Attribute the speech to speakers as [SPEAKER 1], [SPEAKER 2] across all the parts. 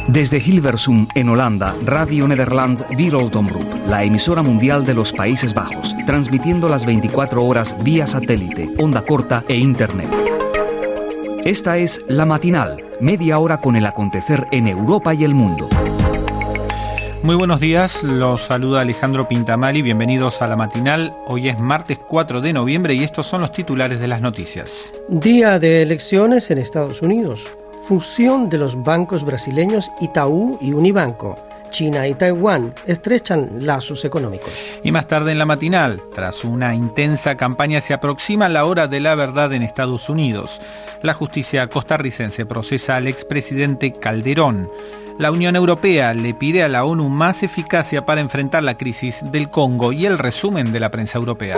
[SPEAKER 1] Desde Hilversum, en Holanda, Radio Nederland Wereldomroep, la emisora mundial de los Países Bajos, transmitiendo las 24 horas vía satélite, onda corta e internet. Esta es La Matinal, media hora con el acontecer en Europa y el mundo.
[SPEAKER 2] Muy buenos días, los saluda Alejandro Pintamali, bienvenidos a La Matinal. Hoy es martes 4 de noviembre y estos son los titulares de las noticias.
[SPEAKER 3] Día de elecciones en Estados Unidos. Fusión de los bancos brasileños Itaú y Unibanco. China y Taiwán estrechan lazos económicos.
[SPEAKER 2] Y más tarde en La Matinal, tras una intensa campaña, se aproxima la hora de la verdad en Estados Unidos. La justicia costarricense procesa al expresidente Calderón. La Unión Europea le pide a la ONU más eficacia para enfrentar la crisis del Congo y el resumen de la prensa europea.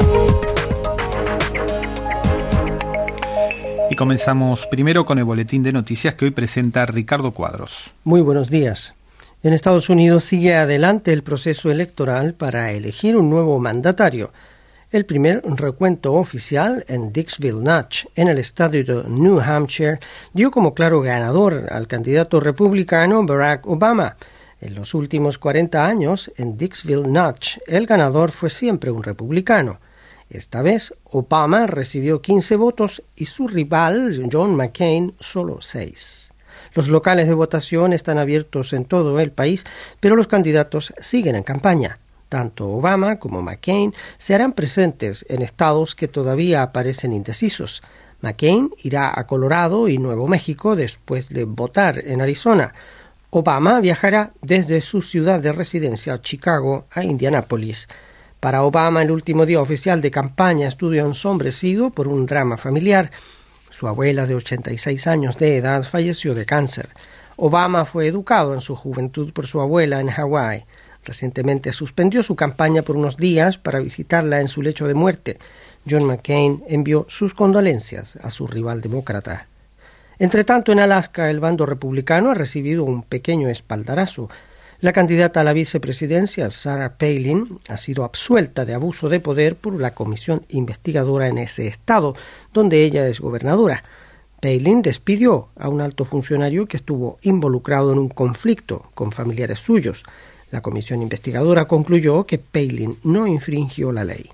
[SPEAKER 2] Y comenzamos primero con el boletín de noticias que hoy presenta Ricardo Cuadros.
[SPEAKER 3] Muy buenos días. En Estados Unidos sigue adelante el proceso electoral para elegir un nuevo mandatario. El primer recuento oficial en Dixville Notch, en el estado de New Hampshire, dio como claro ganador al candidato republicano Barack Obama. En los últimos 40 años, en Dixville Notch, el ganador fue siempre un republicano. Esta vez, Obama recibió 15 votos y su rival, John McCain, solo 6. Los locales de votación están abiertos en todo el país, pero los candidatos siguen en campaña. Tanto Obama como McCain se harán presentes en estados que todavía aparecen indecisos. McCain irá a Colorado y Nuevo México después de votar en Arizona. Obama viajará desde su ciudad de residencia, Chicago, a Indianápolis. Para Obama, el último día oficial de campaña estuvo ensombrecido por un drama familiar. Su abuela de 86 años de edad falleció de cáncer. Obama fue educado en su juventud por su abuela en Hawái. Recientemente suspendió su campaña por unos días para visitarla en su lecho de muerte. John McCain envió sus condolencias a su rival demócrata. Entretanto, en Alaska, el bando republicano ha recibido un pequeño espaldarazo. La candidata a la vicepresidencia, Sarah Palin, ha sido absuelta de abuso de poder por la comisión investigadora en ese estado, donde ella es gobernadora. Palin despidió a un alto funcionario que estuvo involucrado en un conflicto con familiares suyos. La comisión investigadora concluyó que Palin no infringió la ley.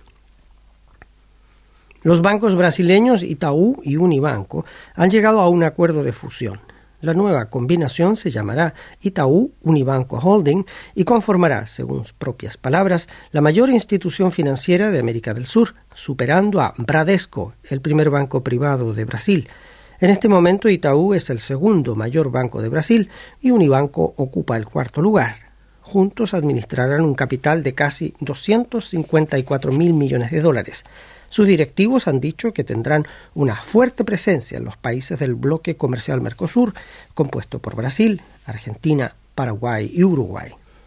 [SPEAKER 3] Los bancos brasileños Itaú y Unibanco han llegado a un acuerdo de fusión. La nueva combinación se llamará Itaú Unibanco Holding y conformará, según sus propias palabras, la mayor institución financiera de América del Sur, superando a Bradesco, el primer banco privado de Brasil. En este momento Itaú es el segundo mayor banco de Brasil y Unibanco ocupa el cuarto lugar. Juntos administrarán un capital de casi 254.000 millones de dólares. Sus directivos han dicho que tendrán una fuerte presencia en los países del bloque comercial Mercosur, compuesto por Brasil, Argentina, Paraguay y Uruguay.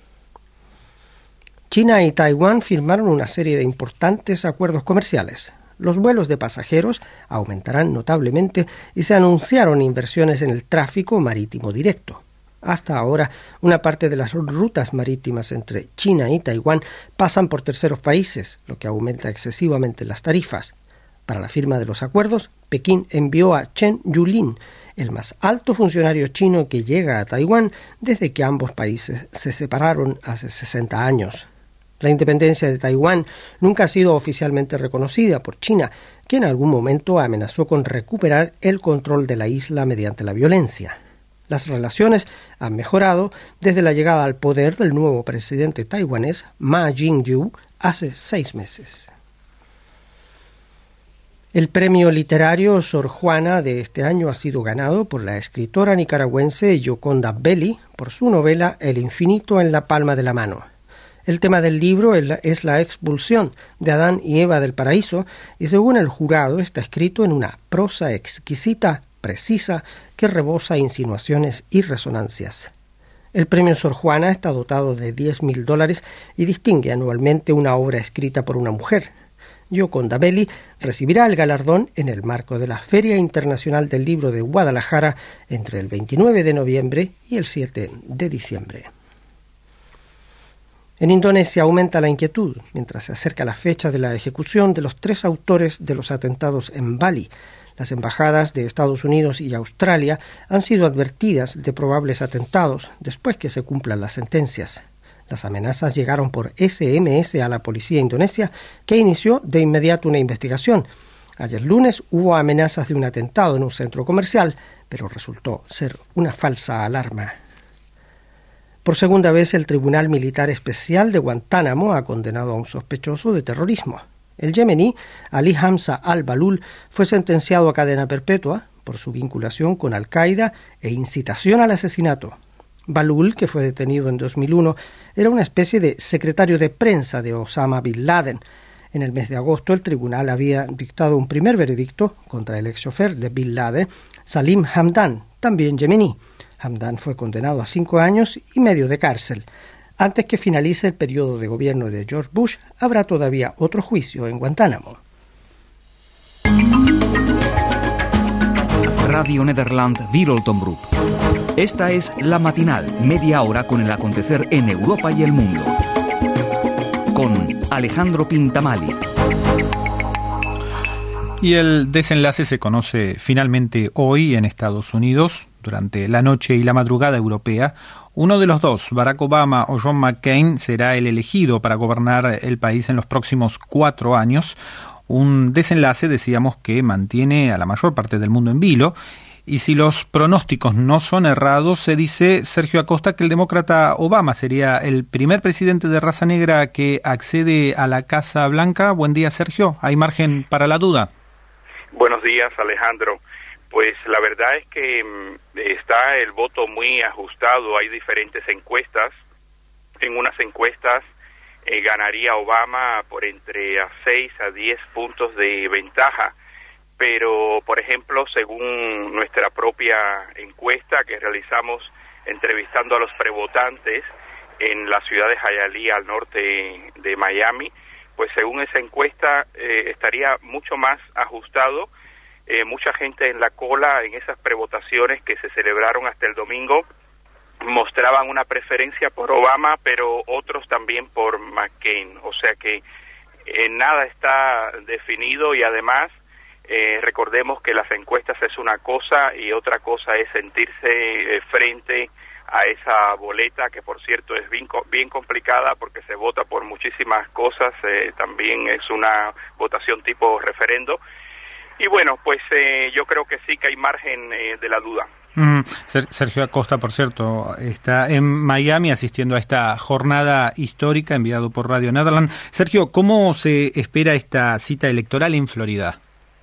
[SPEAKER 3] China y Taiwán firmaron una serie de importantes acuerdos comerciales. Los vuelos de pasajeros aumentarán notablemente y se anunciaron inversiones en el tráfico marítimo directo. Hasta ahora, una parte de las rutas marítimas entre China y Taiwán pasan por terceros países, lo que aumenta excesivamente las tarifas. Para la firma de los acuerdos, Pekín envió a Chen Yulin, el más alto funcionario chino que llega a Taiwán desde que ambos países se separaron hace 60 años. La independencia de Taiwán nunca ha sido oficialmente reconocida por China, que en algún momento amenazó con recuperar el control de la isla mediante la violencia. Las relaciones han mejorado desde la llegada al poder del nuevo presidente taiwanés Ma Ying-jeou hace 6 meses. El premio literario Sor Juana de este año ha sido ganado por la escritora nicaragüense Yoconda Belli por su novela El infinito en la palma de la mano. El tema del libro es la expulsión de Adán y Eva del paraíso y según el jurado está escrito en una prosa exquisita, precisa, que rebosa insinuaciones y resonancias. El premio Sor Juana está dotado de $10,000 y distingue anualmente una obra escrita por una mujer. Yoconda Belli recibirá el galardón en el marco de la Feria Internacional del Libro de Guadalajara entre el 29 de noviembre y el 7 de diciembre. En Indonesia aumenta la inquietud mientras se acerca la fecha de la ejecución de los 3 autores de los atentados en Bali. Las embajadas de Estados Unidos y Australia han sido advertidas de probables atentados después que se cumplan las sentencias. Las amenazas llegaron por SMS a la policía indonesia, que inició de inmediato una investigación. Ayer lunes hubo amenazas de un atentado en un centro comercial, pero resultó ser una falsa alarma. Por segunda vez, el Tribunal Militar Especial de Guantánamo ha condenado a un sospechoso de terrorismo. El yemení Ali Hamza al-Balul fue sentenciado a cadena perpetua por su vinculación con Al-Qaeda e incitación al asesinato. Balul, que fue detenido en 2001, era una especie de secretario de prensa de Osama Bin Laden. En el mes de agosto, el tribunal había dictado un primer veredicto contra el ex-chofer de Bin Laden, Salim Hamdan, también yemení. Hamdan fue condenado a 5 años y medio de cárcel. Antes que finalice el periodo de gobierno de George Bush, habrá todavía otro juicio en Guantánamo.
[SPEAKER 1] Radio Nederland Wereldomroep. Esta es La Matinal, media hora con el acontecer en Europa y el mundo. Con Alejandro Pintamali.
[SPEAKER 2] Y el desenlace se conoce finalmente hoy en Estados Unidos, durante la noche y la madrugada europea. Uno de los dos, Barack Obama o John McCain, será el elegido para gobernar el país en los próximos 4 años. Un desenlace, decíamos, que mantiene a la mayor parte del mundo en vilo. Y si los pronósticos no son errados, se dice, Sergio Acosta, que el demócrata Obama sería el primer presidente de raza negra que accede a la Casa Blanca. Buen día, Sergio. ¿Hay margen para la duda?
[SPEAKER 4] Buenos días, Alejandro. Pues la verdad es que está el voto muy ajustado. Hay diferentes encuestas. En unas encuestas ganaría Obama por entre 6 a 10 puntos de ventaja. Pero, por ejemplo, según nuestra propia encuesta que realizamos entrevistando a los prevotantes en la ciudad de Hialeah, al norte de Miami, pues según esa encuesta estaría mucho más ajustado. Mucha gente en la cola en esas prevotaciones que se celebraron hasta el domingo mostraban una preferencia por Obama, pero otros también por McCain. O sea que nada está definido y además recordemos que las encuestas es una cosa y otra cosa es sentirse frente a esa boleta, que por cierto es bien complicada porque se vota por muchísimas cosas, también es una votación tipo referendo. Y bueno, pues yo creo que sí que hay margen de la duda.
[SPEAKER 2] Sergio Acosta, por cierto, está en Miami asistiendo a esta jornada histórica enviado por Radio Nederland. Sergio, ¿cómo se espera esta cita electoral en Florida?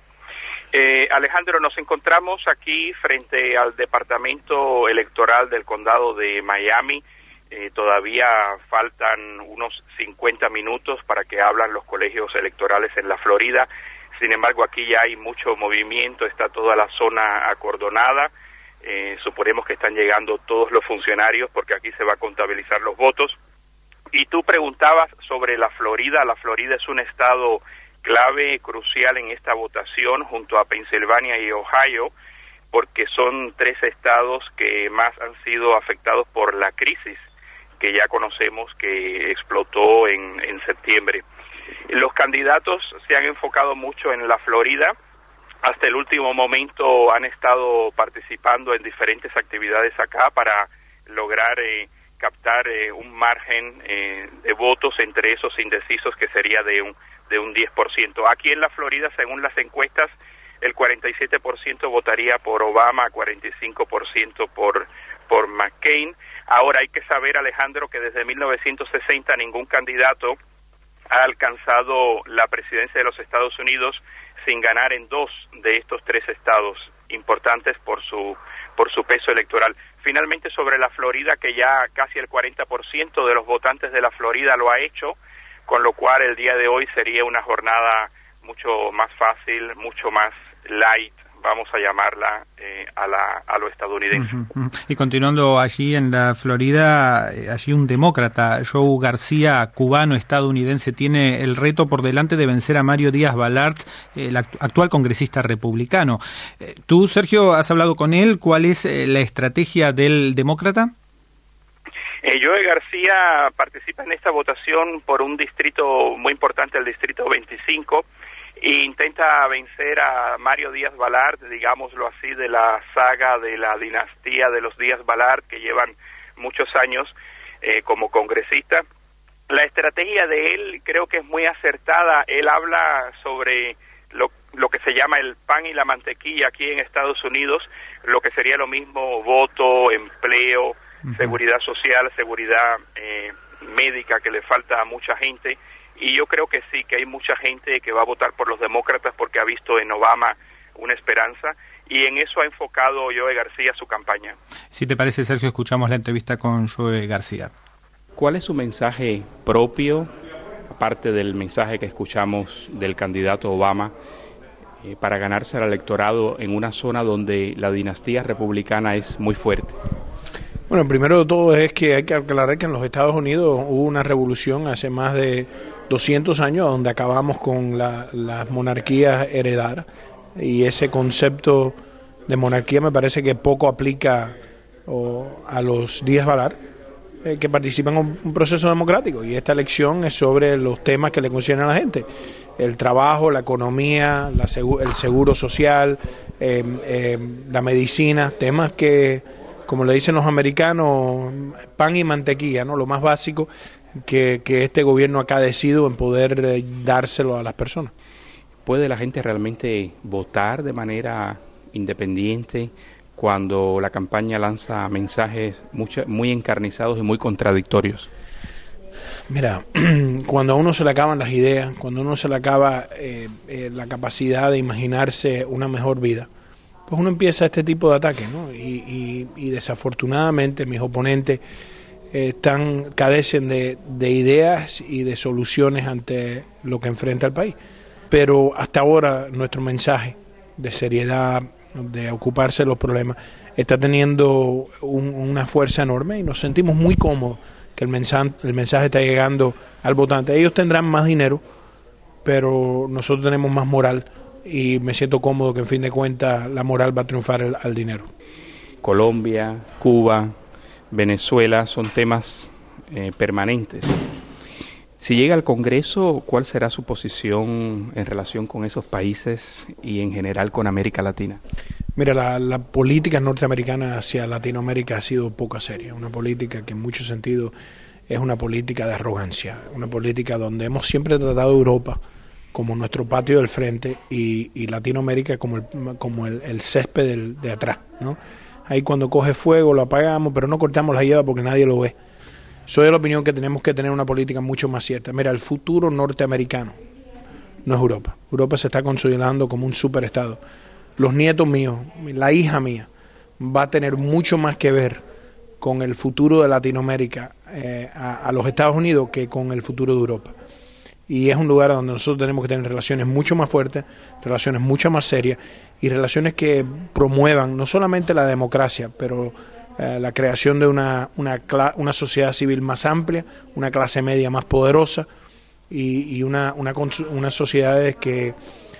[SPEAKER 4] Alejandro, nos encontramos aquí frente al Departamento Electoral del Condado de Miami. Todavía faltan unos 50 minutos para que abran los colegios electorales en la Florida. Sin embargo, aquí ya hay mucho movimiento, está toda la zona acordonada. Suponemos que están llegando todos los funcionarios porque aquí se va a contabilizar los votos. Y tú preguntabas sobre la Florida. La Florida es un estado clave, crucial en esta votación junto a Pensilvania y Ohio, porque son 3 estados que más han sido afectados por la crisis que ya conocemos que explotó en septiembre. Los candidatos se han enfocado mucho en la Florida. Hasta el último momento han estado participando en diferentes actividades acá para lograr captar un margen de votos entre esos indecisos que sería de un 10%. Aquí en la Florida, según las encuestas, el 47% votaría por Obama, 45% por McCain. Ahora hay que saber, Alejandro, que desde 1960 ningún candidato ha alcanzado la presidencia de los Estados Unidos sin ganar en 2 de estos 3 estados importantes por su peso electoral. Finalmente, sobre la Florida, que ya casi el 40% de los votantes de la Florida lo ha hecho, con lo cual el día de hoy sería una jornada mucho más fácil, mucho más light, vamos a llamarla, a lo estadounidense.
[SPEAKER 2] Y continuando allí en la Florida, allí un demócrata, Joe García, cubano estadounidense, tiene el reto por delante de vencer a Mario Díaz-Balart, el actual congresista republicano. Tú, Sergio, has hablado con él. ¿Cuál es la estrategia del demócrata?
[SPEAKER 4] Joe García participa en esta votación por un distrito muy importante, el distrito 25, e intenta vencer a Mario Díaz Balart, digámoslo así, de la saga de la dinastía de los Díaz Balart, que llevan muchos años como congresista. La estrategia de él creo que es muy acertada. Él habla sobre lo que se llama el pan y la mantequilla aquí en Estados Unidos, lo que sería lo mismo voto, empleo, seguridad social, seguridad médica que le falta a mucha gente. Y yo creo que sí, que hay mucha gente que va a votar por los demócratas porque ha visto en Obama una esperanza, y en eso ha enfocado Joe García su campaña.
[SPEAKER 2] Si te parece, Sergio, escuchamos la entrevista con Joe García.
[SPEAKER 5] ¿Cuál es su mensaje propio, aparte del mensaje que escuchamos del candidato Obama, para ganarse al electorado en una zona donde la dinastía republicana es muy fuerte?
[SPEAKER 6] Bueno, primero de todo es que hay que aclarar que en los Estados Unidos hubo una revolución hace más de 200 años donde acabamos con las monarquías heredadas, y ese concepto de monarquía me parece que poco aplica a los Díaz Balart, que participan en un proceso democrático, y esta elección es sobre los temas que le conciernen a la gente: el trabajo, la economía, el seguro social, la medicina, temas que, como le dicen los americanos, pan y mantequilla, ¿no? Lo más básico que este gobierno ha cadecido en poder dárselo a las personas.
[SPEAKER 5] ¿Puede la gente realmente votar de manera independiente cuando la campaña lanza mensajes muy encarnizados y muy contradictorios?
[SPEAKER 6] Mira, cuando a uno se le acaban las ideas, cuando a uno se le acaba la capacidad de imaginarse una mejor vida, pues uno empieza este tipo de ataques, ¿no? Y desafortunadamente mis oponentes cadecen de ideas y de soluciones ante lo que enfrenta el país. Pero hasta ahora nuestro mensaje de seriedad, de ocuparse de los problemas, está teniendo una fuerza enorme, y nos sentimos muy cómodos que el mensaje está llegando al votante. Ellos tendrán más dinero, pero nosotros tenemos más moral, y me siento cómodo que en fin de cuentas la moral va a triunfar al dinero.
[SPEAKER 5] Colombia, Cuba, Venezuela son temas permanentes. Si llega al Congreso, ¿cuál será su posición en relación con esos países y en general con América Latina?
[SPEAKER 6] Mira, la política norteamericana hacia Latinoamérica ha sido poco seria, una política que en muchos sentidos es una política de arrogancia, una política donde hemos siempre tratado a Europa como nuestro patio del frente y Latinoamérica como el césped de atrás, ¿no? Ahí cuando coge fuego lo apagamos, pero no cortamos la hierba porque nadie lo ve. Soy de la opinión que tenemos que tener una política mucho más cierta. Mira, el futuro norteamericano no es Europa. Europa se está consolidando como un superestado. Los nietos míos, la hija mía, va a tener mucho más que ver con el futuro de Latinoamérica a los Estados Unidos que con el futuro de Europa. Y es un lugar donde nosotros tenemos que tener relaciones mucho más fuertes, relaciones mucho más serias, y relaciones que promuevan no solamente la democracia, pero la creación de una sociedad civil más amplia, una clase media más poderosa, y unas sociedades que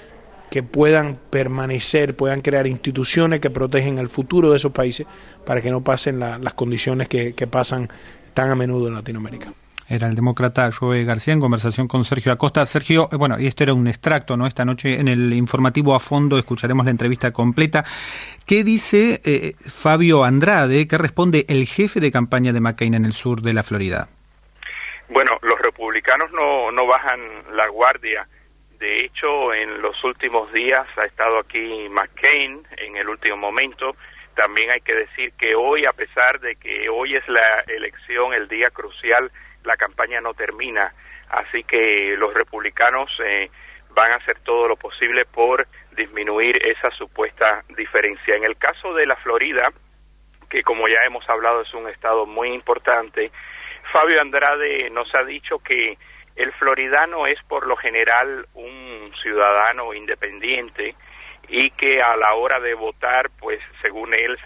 [SPEAKER 6] puedan permanecer, puedan crear instituciones que protegen el futuro de esos países para que no pasen las condiciones que pasan tan a menudo en Latinoamérica.
[SPEAKER 2] Era el demócrata Joe García en conversación con Sergio Acosta. Sergio, bueno, y esto era un extracto, ¿no? Esta noche en el informativo a fondo escucharemos la entrevista completa. ¿Qué dice Fabio Andrade? ¿Qué responde el jefe de campaña de McCain en el sur de la Florida?
[SPEAKER 4] Bueno, los republicanos no bajan la guardia. De hecho, en los últimos días ha estado aquí McCain en el último momento. También hay que decir que hoy, a pesar de que hoy es la elección, el día crucial, la campaña no termina, así que los republicanos van a hacer todo lo posible por disminuir esa supuesta diferencia. En el caso de la Florida, que como ya hemos hablado es un estado muy importante, Fabio Andrade nos ha dicho que el floridano es por lo general un ciudadano independiente y que a la hora de votar, pues según él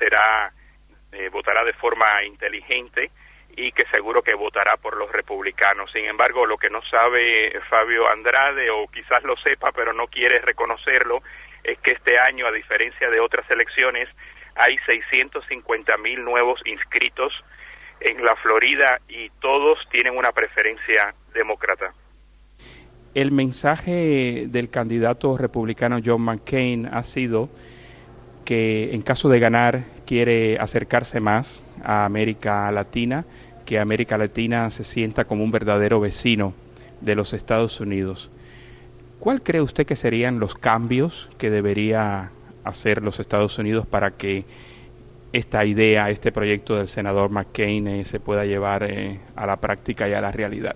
[SPEAKER 4] votará de forma inteligente, y que seguro que votará por los republicanos. Sin embargo, lo que no sabe Fabio Andrade, o quizás lo sepa pero no quiere reconocerlo, es que este año, a diferencia de otras elecciones, hay 650,000 nuevos inscritos en la Florida y todos tienen una preferencia demócrata.
[SPEAKER 5] El mensaje del candidato republicano John McCain ha sido que en caso de ganar quiere acercarse más a América Latina, que América Latina se sienta como un verdadero vecino de los Estados Unidos. ¿Cuál cree usted que serían los cambios que debería hacer los Estados Unidos para que esta idea, este proyecto del senador McCain se pueda llevar a la práctica y a la realidad?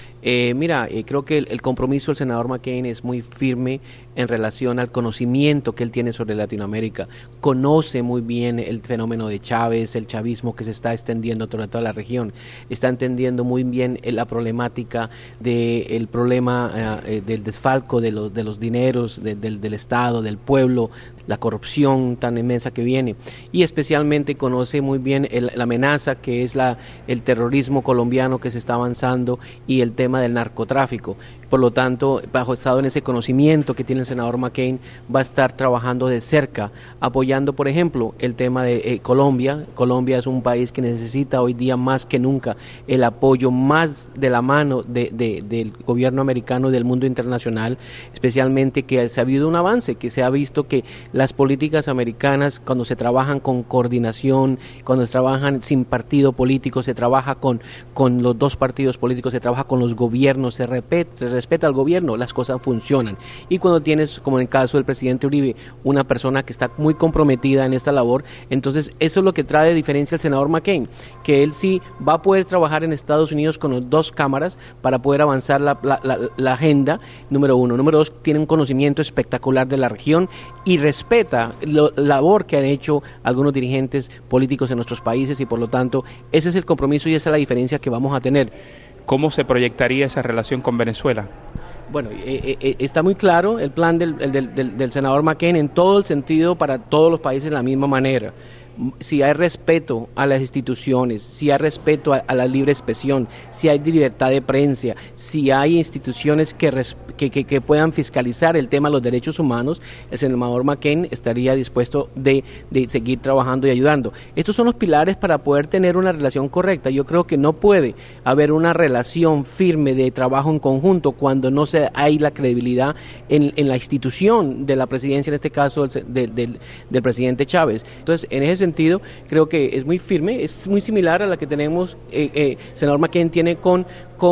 [SPEAKER 7] Creo que el compromiso del senador McCain es muy firme en relación al conocimiento que él tiene sobre Latinoamérica. Conoce muy bien el fenómeno de Chávez, el chavismo que se está extendiendo sobre toda la región. Está entendiendo muy bien la problemática del problema del desfalco de los dineros del Estado, del pueblo, la corrupción tan inmensa que viene. Y especialmente conoce muy bien la amenaza que es el terrorismo colombiano que se está avanzando y el tema del narcotráfico. Por lo tanto, basado en ese conocimiento que tiene el senador McCain, va a estar trabajando de cerca, apoyando, por ejemplo, el tema de Colombia. Colombia es un país que necesita hoy día más que nunca el apoyo más de la mano del gobierno americano y del mundo internacional, especialmente que se ha habido un avance, que se ha visto que las políticas americanas, cuando se trabajan con coordinación, cuando se trabajan sin partido político, se trabaja con los dos partidos políticos, se trabaja con los gobiernos, se respeta al gobierno, las cosas funcionan. Y cuando tienes, como en el caso del presidente Uribe, una persona que está muy comprometida en esta labor, entonces eso es lo que trae de diferencia al senador McCain, que él sí va a poder trabajar en Estados Unidos con las dos cámaras para poder avanzar la agenda, número uno. Número dos, tiene un conocimiento espectacular de la región y respeta la labor que han hecho algunos dirigentes políticos en nuestros países, y por lo tanto ese es el compromiso y esa es la diferencia que vamos a tener.
[SPEAKER 5] ¿Cómo se proyectaría esa relación con Venezuela?
[SPEAKER 7] Bueno, está muy claro el plan del senador McCain en todo el sentido para todos los países de la misma manera. Si hay respeto a las instituciones, si hay respeto a la libre expresión, si hay libertad de prensa, si hay instituciones que puedan fiscalizar el tema de los derechos humanos, el senador McCain estaría dispuesto de seguir trabajando y ayudando. Estos son los pilares para poder tener una relación correcta. Yo creo que no puede haber una relación firme de trabajo en conjunto cuando no hay la credibilidad en la institución de la presidencia, en este caso del presidente Chávez. Entonces, en ese sentido, creo que es muy firme, es muy similar a la que tenemos, senador McCain tiene con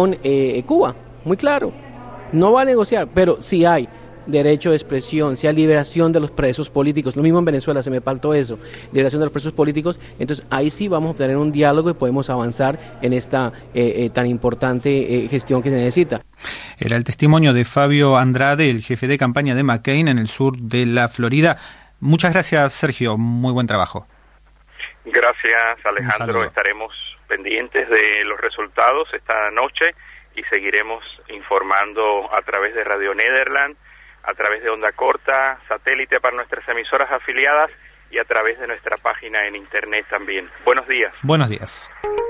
[SPEAKER 7] Cuba, muy claro. No va a negociar, pero si hay derecho de expresión, si hay liberación de los presos políticos, lo mismo en Venezuela, se me faltó eso, liberación de los presos políticos, entonces ahí sí vamos a tener un diálogo y podemos avanzar en esta tan importante gestión que se necesita.
[SPEAKER 2] Era el testimonio de Fabio Andrade, el jefe de campaña de McCain en el sur de la Florida. Muchas gracias, Sergio, muy buen trabajo.
[SPEAKER 4] Gracias, Alejandro. Estaremos pendientes de los resultados esta noche y seguiremos informando a través de Radio Nederland, a través de onda corta, satélite para nuestras emisoras afiliadas y a través de nuestra página en internet también. Buenos días.
[SPEAKER 2] Buenos días.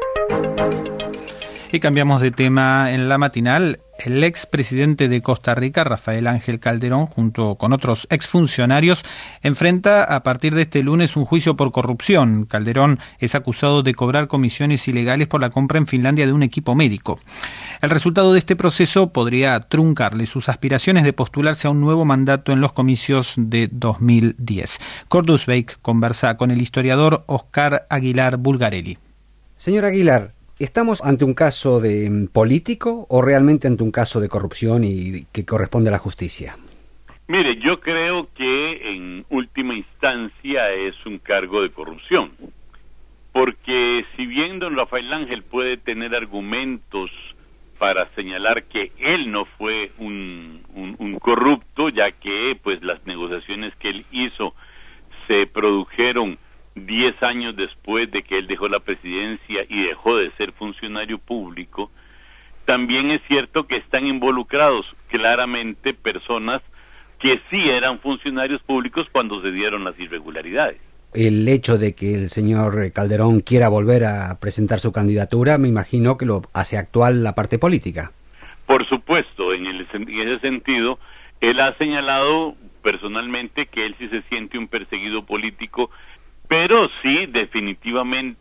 [SPEAKER 2] Y cambiamos de tema en la matinal. El expresidente de Costa Rica, Rafael Ángel Calderón, junto con otros exfuncionarios, enfrenta a partir de este lunes un juicio por corrupción. Calderón es acusado de cobrar comisiones ilegales por la compra en Finlandia de un equipo médico. El resultado de este proceso podría truncarle sus aspiraciones de postularse a un nuevo mandato en los comicios de 2010. Cordus Beck conversa con el historiador Oscar Aguilar Bulgarelli.
[SPEAKER 8] Señor Aguilar, ¿estamos ante un caso de político o realmente ante un caso de corrupción y que corresponde a la justicia?
[SPEAKER 9] Mire, yo creo que en última instancia es un cargo de corrupción, porque si bien don Rafael Ángel puede tener argumentos para señalar que él no fue un corrupto, ya que pues las negociaciones que él hizo se produjeron 10 años después de que él dejó la presidencia y dejó de ser funcionario público, también es cierto que están involucrados claramente personas que sí eran funcionarios públicos cuando se dieron las irregularidades.
[SPEAKER 8] El hecho de que el señor Calderón quiera volver a presentar su candidatura, me imagino que lo hace actual la parte política.
[SPEAKER 9] Por supuesto, en ese sentido, él ha señalado personalmente que él sí se siente un perseguido político, pero sí definitivamente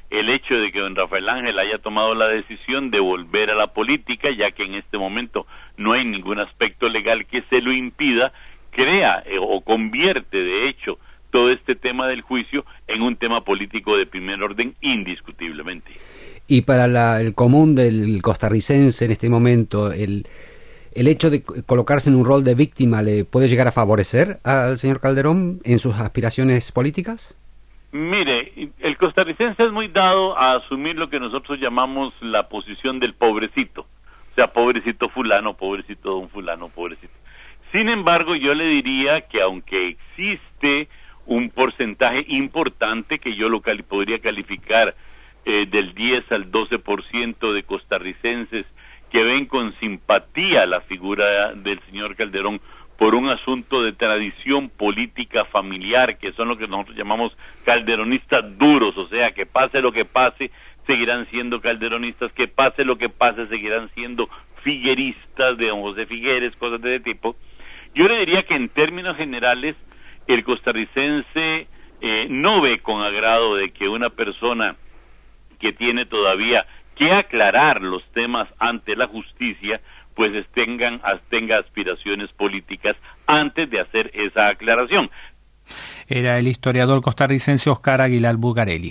[SPEAKER 9] el hecho de que don Rafael Ángel haya tomado la decisión de volver a la política, ya que en este momento no hay ningún aspecto legal que se lo impida, crea o convierte, de hecho, todo este tema del juicio en un tema político de primer orden, indiscutiblemente.
[SPEAKER 8] Y para el común del costarricense en este momento, el hecho de colocarse en un rol de víctima, ¿le puede llegar a favorecer al señor Calderón en sus aspiraciones políticas?
[SPEAKER 9] Mire, el costarricense es muy dado a asumir lo que nosotros llamamos la posición del pobrecito. O sea, pobrecito fulano, pobrecito don fulano, pobrecito. Sin embargo, yo le diría que aunque existe un porcentaje importante que yo podría calificar del 10 al 12% de costarricenses que ven con simpatía la figura del señor Calderón por un asunto de tradición política familiar, que son lo que nosotros llamamos calderonistas duros, o sea, que pase lo que pase, seguirán siendo calderonistas, que pase lo que pase, seguirán siendo figueristas de don José Figueres, cosas de ese tipo. Yo le diría que en términos generales, el costarricense no ve con agrado de que una persona que tiene todavía que aclarar los temas ante la justicia, pues tenga aspiraciones políticas antes de hacer esa aclaración.
[SPEAKER 2] Era el historiador costarricense Oscar Aguilar Bugarelli.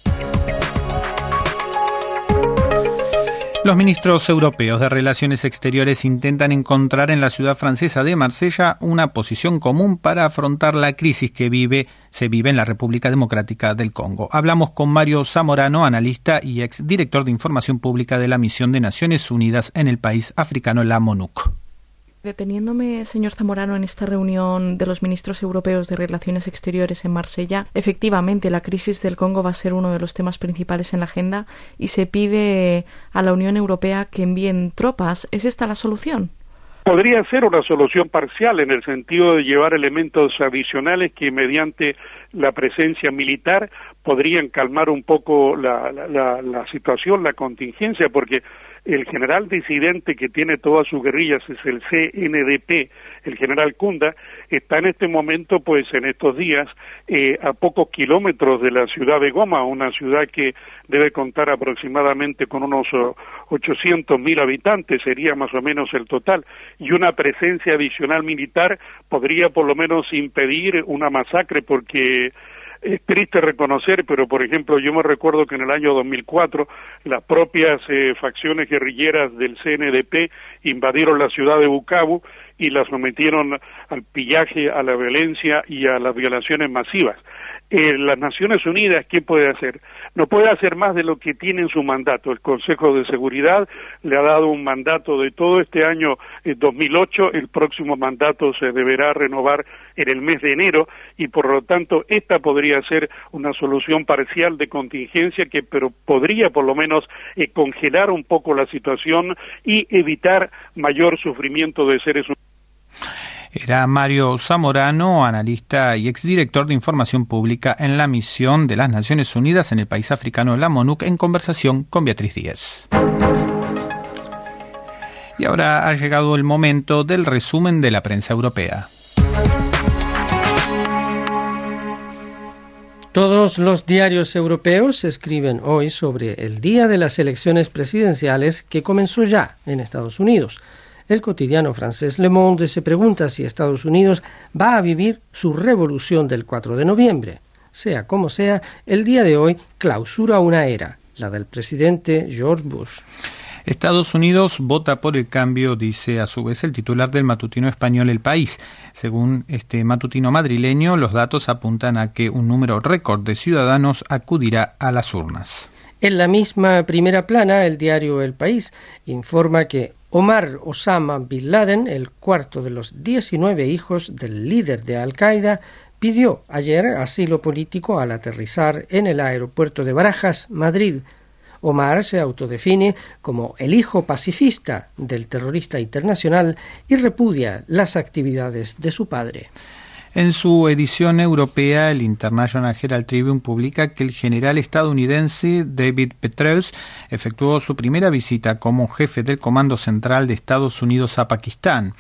[SPEAKER 2] Los ministros europeos de Relaciones Exteriores intentan encontrar en la ciudad francesa de Marsella una posición común para afrontar la crisis que se vive en la República Democrática del Congo. Hablamos con Mario Zamorano, analista y ex director de Información Pública de la Misión de Naciones Unidas en el país africano, la MONUC.
[SPEAKER 10] Deteniéndome, señor Zamorano, en esta reunión de los ministros europeos de Relaciones Exteriores en Marsella, efectivamente la crisis del Congo va a ser uno de los temas principales en la agenda y se pide a la Unión Europea que envíen tropas. ¿Es esta la solución?
[SPEAKER 11] Podría ser una solución parcial en el sentido de llevar elementos adicionales que mediante la presencia militar podrían calmar un poco la situación, la contingencia, porque el general disidente que tiene todas sus guerrillas es el CNDP, el general Kunda, está en este momento, pues en estos días, a pocos kilómetros de la ciudad de Goma, una ciudad que debe contar aproximadamente con unos 800.000 habitantes, sería más o menos el total, y una presencia adicional militar podría por lo menos impedir una masacre, porque es triste reconocer, pero por ejemplo yo me recuerdo que en el año 2004 las propias facciones guerrilleras del CNDP invadieron la ciudad de Bukavu y la sometieron al pillaje, a la violencia y a las violaciones masivas. Las Naciones Unidas, ¿qué puede hacer? No puede hacer más de lo que tiene en su mandato. El Consejo de Seguridad le ha dado un mandato de todo este año 2008, el próximo mandato se deberá renovar en el mes de enero y por lo tanto esta podría ser una solución parcial de contingencia pero podría por lo menos congelar un poco la situación y evitar mayor sufrimiento de seres humanos.
[SPEAKER 2] Era Mario Zamorano, analista y exdirector de Información Pública en la Misión de las Naciones Unidas en el país africano de la MONUC, en conversación con Beatriz Díez. Y ahora ha llegado el momento del resumen de la prensa europea.
[SPEAKER 3] Todos los diarios europeos escriben hoy sobre el día de las elecciones presidenciales que comenzó ya en Estados Unidos. El quotidiano francés Le Monde se pregunta si Estados Unidos va a vivir su revolución del 4 de noviembre. Sea como sea, el día de hoy clausura una era, la del presidente George Bush.
[SPEAKER 2] Estados Unidos vota por el cambio, dice a su vez el titular del matutino español El País. Según este matutino madrileño, los datos apuntan a que un número récord de ciudadanos acudirá a las urnas.
[SPEAKER 3] En la misma primera plana, el diario El País informa que Omar Osama Bin Laden, el cuarto de los 19 hijos del líder de Al-Qaeda, pidió ayer asilo político al aterrizar en el aeropuerto de Barajas, Madrid. Omar se autodefine como el hijo pacifista del terrorista internacional y repudia las actividades de su padre.
[SPEAKER 2] En su edición europea, el International Herald Tribune publica que el general estadounidense David Petraeus efectuó su primera visita como jefe del Comando Central de Estados Unidos a Pakistán.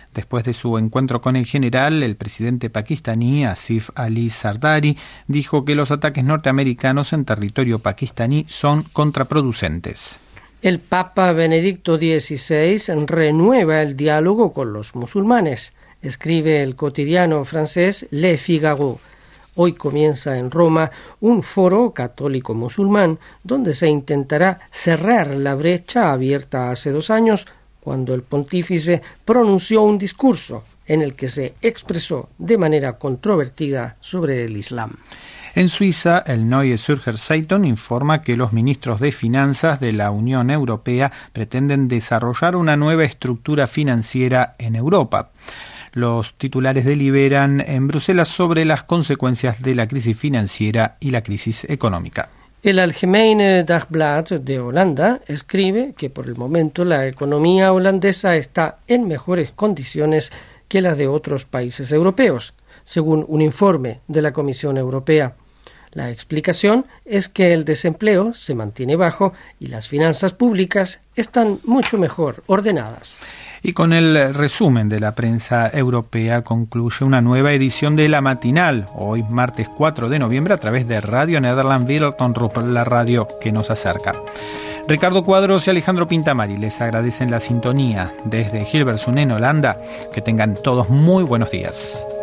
[SPEAKER 2] Después de su encuentro con el general, el presidente pakistaní Asif Ali Zardari dijo que los ataques norteamericanos en territorio pakistaní son contraproducentes.
[SPEAKER 3] El Papa Benedicto XVI renueva el diálogo con los musulmanes, escribe el quotidiano francés Le Figaro. Hoy comienza en Roma un foro católico-musulmán donde se intentará cerrar la brecha abierta hace 2 años cuando el pontífice pronunció un discurso en el que se expresó de manera controvertida sobre el Islam.
[SPEAKER 2] En Suiza, el Neue Zürcher Zeitung informa que los ministros de Finanzas de la Unión Europea pretenden desarrollar una nueva estructura financiera en Europa. Los titulares deliberan en Bruselas sobre las consecuencias de la crisis financiera y la crisis económica.
[SPEAKER 3] El Algemene Dagblad de Holanda escribe que por el momento la economía holandesa está en mejores condiciones que la de otros países europeos, según un informe de la Comisión Europea. La explicación es que el desempleo se mantiene bajo y las finanzas públicas están mucho mejor ordenadas.
[SPEAKER 2] Y con el resumen de la prensa europea concluye una nueva edición de La Matinal, hoy martes 4 de noviembre a través de Radio Nederland Wereldomroep, la radio que nos acerca. Ricardo Cuadros y Alejandro Pintamari les agradecen la sintonía desde Hilversum en Holanda. Que tengan todos muy buenos días.